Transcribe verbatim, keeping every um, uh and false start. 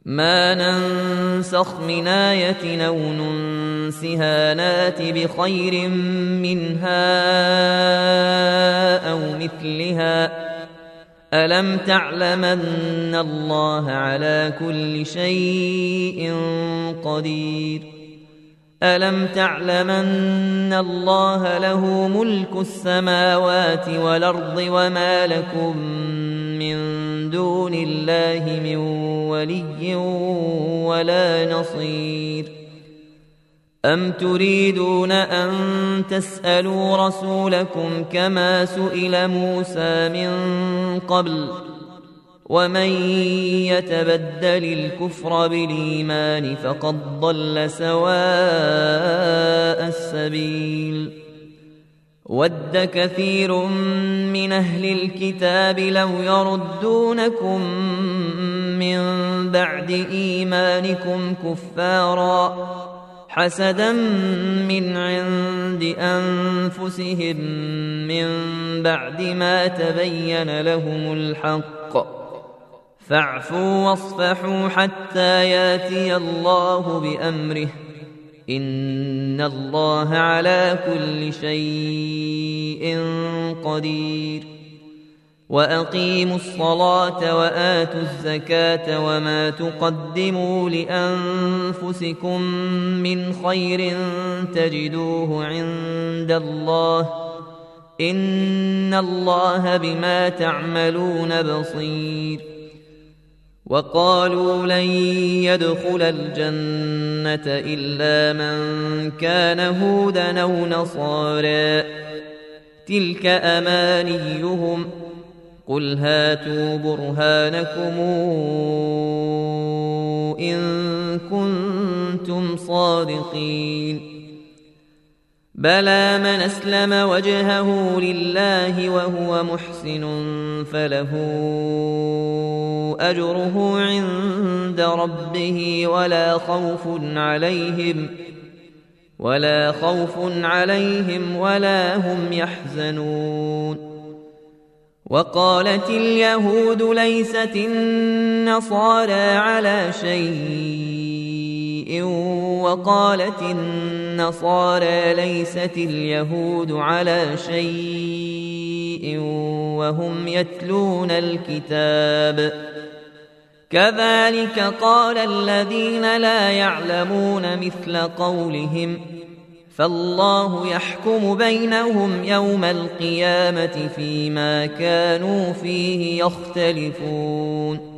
ما ننسخ من آية أو ننسها نات بخير منها أو مثلها ألم تعلم أن الله على كل شيء قدير ألم تعلم أن الله له ملك السماوات والأرض وما لكم من دون الله من ولي ولا نصير أم تريدون أن تسألوا رسولكم كما سئل موسى من قبل ومن يتبدل الكفر بالإيمان فقد ضل سواء السبيل ود كثير من أهل الكتاب لو يردونكم من بعد إيمانكم كفارا حسدا من عند أنفسهم من بعد ما تبين لهم الحق فاعفوا واصفحوا حتى ياتي الله بأمره إن الله على كل شيء قدير وأقيموا الصلاة وآتوا الزكاة وما تقدموا لأنفسكم من خير تجدوه عند الله إن الله بما تعملون بصير وقالوا لن يدخل الجنة إلا من كان هودا أو نصارى تلك أمانيهم قل هاتوا برهانكم إن كنتم صادقين بلى من أسلم وجهه لله وهو محسن فله أجره عند ربه ولا خوف عليهم ولا خوف عليهم ولا هم يحزنون وقالت اليهود ليست النصارى على شيء وقالت النصارى ليست اليهود على شيء وهم يتلون الكتاب كذلك قال الذين لا يعلمون مثل قولهم فالله يحكم بينهم يوم القيامة فيما كانوا فيه يختلفون